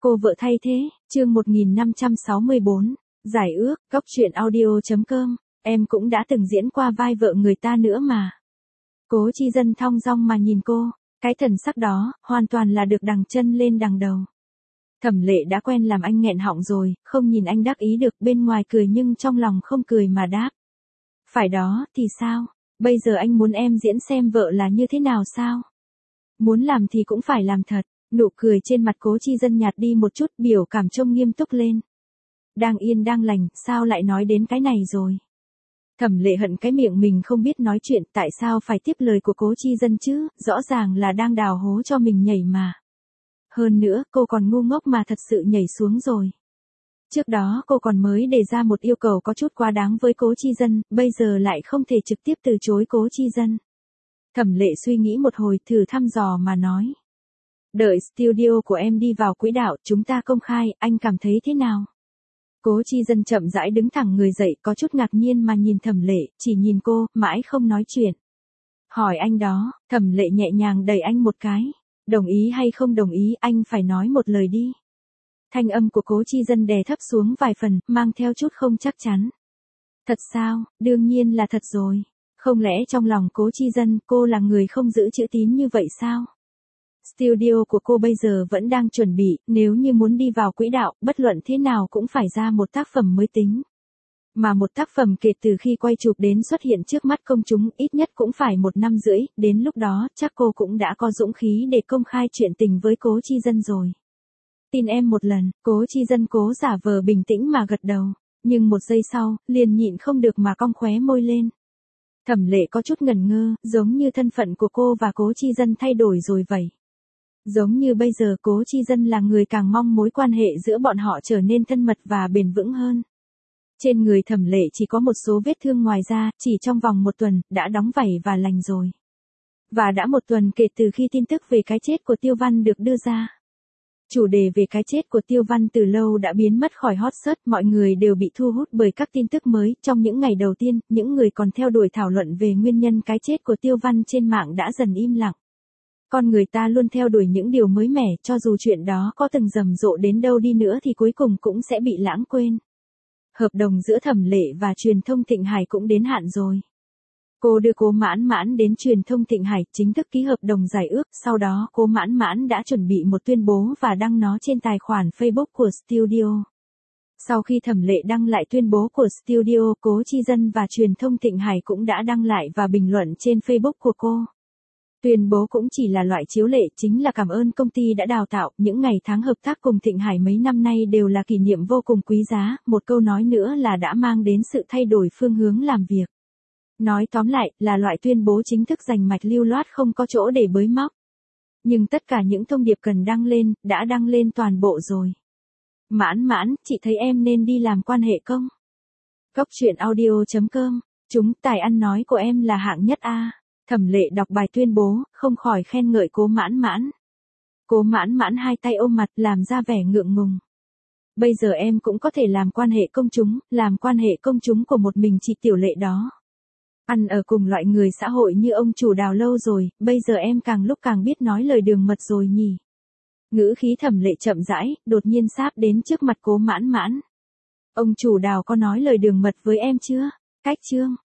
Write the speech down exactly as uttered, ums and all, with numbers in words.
Cô vợ thay thế, chương một nghìn năm trăm sáu mươi bốn, giải ước, góc truyện audio.com, em cũng đã từng diễn qua vai vợ người ta nữa mà. Cố Chi Dân thong dong mà nhìn cô, cái thần sắc đó, hoàn toàn là được đằng chân lên đằng đầu. Thẩm Lệ đã quen làm anh nghẹn họng rồi, không nhìn anh đắc ý được, bên ngoài cười nhưng trong lòng không cười mà đáp. Phải đó, thì sao? Bây giờ anh muốn em diễn xem vợ là như thế nào sao? Muốn làm thì cũng phải làm thật. Nụ cười trên mặt Cố Chi Dân nhạt đi một chút, biểu cảm trông nghiêm túc lên. Đang yên đang lành, sao lại nói đến cái này rồi? Thẩm Lệ hận cái miệng mình không biết nói chuyện, tại sao phải tiếp lời của Cố Chi Dân chứ, rõ ràng là đang đào hố cho mình nhảy mà. Hơn nữa, cô còn ngu ngốc mà thật sự nhảy xuống rồi. Trước đó cô còn mới đề ra một yêu cầu có chút quá đáng với Cố Chi Dân, bây giờ lại không thể trực tiếp từ chối Cố Chi Dân. Thẩm Lệ suy nghĩ một hồi, thử thăm dò mà nói. Đợi studio của em đi vào quỹ đạo, chúng ta công khai, anh cảm thấy thế nào? Cố Chi Dân chậm rãi đứng thẳng người dậy, có chút ngạc nhiên mà nhìn Thẩm Lệ, chỉ nhìn cô, mãi không nói chuyện. Hỏi anh đó, Thẩm Lệ nhẹ nhàng đẩy anh một cái. Đồng ý hay không đồng ý, anh phải nói một lời đi. Thanh âm của Cố Chi Dân đè thấp xuống vài phần, mang theo chút không chắc chắn. Thật sao? Đương nhiên là thật rồi. Không lẽ trong lòng Cố Chi Dân, cô là người không giữ chữ tín như vậy sao? Studio của cô bây giờ vẫn đang chuẩn bị, nếu như muốn đi vào quỹ đạo, bất luận thế nào cũng phải ra một tác phẩm mới tính. Mà một tác phẩm kể từ khi quay chụp đến xuất hiện trước mắt công chúng, ít nhất cũng phải một năm rưỡi, đến lúc đó, chắc cô cũng đã có dũng khí để công khai chuyện tình với Cố Chi Dân rồi. Tin em một lần, Cố Chi Dân cố giả vờ bình tĩnh mà gật đầu, nhưng một giây sau, liền nhịn không được mà cong khóe môi lên. Thẩm Lệ có chút ngẩn ngơ, giống như thân phận của cô và Cố Chi Dân thay đổi rồi vậy. Giống như bây giờ Cố Chi Dân là người càng mong mối quan hệ giữa bọn họ trở nên thân mật và bền vững hơn. Trên người Thẩm Lệ chỉ có một số vết thương ngoài ra, chỉ trong vòng một tuần, đã đóng vảy và lành rồi. Và đã một tuần kể từ khi tin tức về cái chết của Tiêu Văn được đưa ra. Chủ đề về cái chết của Tiêu Văn từ lâu đã biến mất khỏi hot search, mọi người đều bị thu hút bởi các tin tức mới. Trong những ngày đầu tiên, những người còn theo đuổi thảo luận về nguyên nhân cái chết của Tiêu Văn trên mạng đã dần im lặng. Con người ta luôn theo đuổi những điều mới mẻ, cho dù chuyện đó có từng rầm rộ đến đâu đi nữa thì cuối cùng cũng sẽ bị lãng quên. Hợp đồng giữa Thẩm Lệ và truyền thông Thịnh Hải cũng đến hạn rồi. Cô đưa Cố Mãn Mãn đến truyền thông Thịnh Hải, chính thức ký hợp đồng giải ước, sau đó Cố Mãn Mãn đã chuẩn bị một tuyên bố và đăng nó trên tài khoản Facebook của studio. Sau khi Thẩm Lệ đăng lại tuyên bố của studio, Cố Chi Dân và truyền thông Thịnh Hải cũng đã đăng lại và bình luận trên Facebook của cô. Tuyên bố cũng chỉ là loại chiếu lệ, chính là cảm ơn công ty đã đào tạo, những ngày tháng hợp tác cùng Thịnh Hải mấy năm nay đều là kỷ niệm vô cùng quý giá, một câu nói nữa là đã mang đến sự thay đổi phương hướng làm việc. Nói tóm lại, là loại tuyên bố chính thức rành mạch lưu loát không có chỗ để bới móc. Nhưng tất cả những thông điệp cần đăng lên, đã đăng lên toàn bộ rồi. Mãn Mãn, chị thấy em nên đi làm quan hệ công. Góc truyện audio.com, chúng, tài ăn nói của em là hạng nhất a. Thẩm Lệ đọc bài tuyên bố, không khỏi khen ngợi Cố Mãn Mãn. Cố Mãn Mãn hai tay ôm mặt, làm ra vẻ ngượng ngùng. Bây giờ em cũng có thể làm quan hệ công chúng, làm quan hệ công chúng của một mình chị Tiểu Lệ đó. Ăn ở cùng loại người xã hội như ông chủ Đào lâu rồi, bây giờ em càng lúc càng biết nói lời đường mật rồi nhỉ. Ngữ khí Thẩm Lệ chậm rãi, đột nhiên sáp đến trước mặt Cố Mãn Mãn. Ông chủ Đào có nói lời đường mật với em chưa? Cách chương.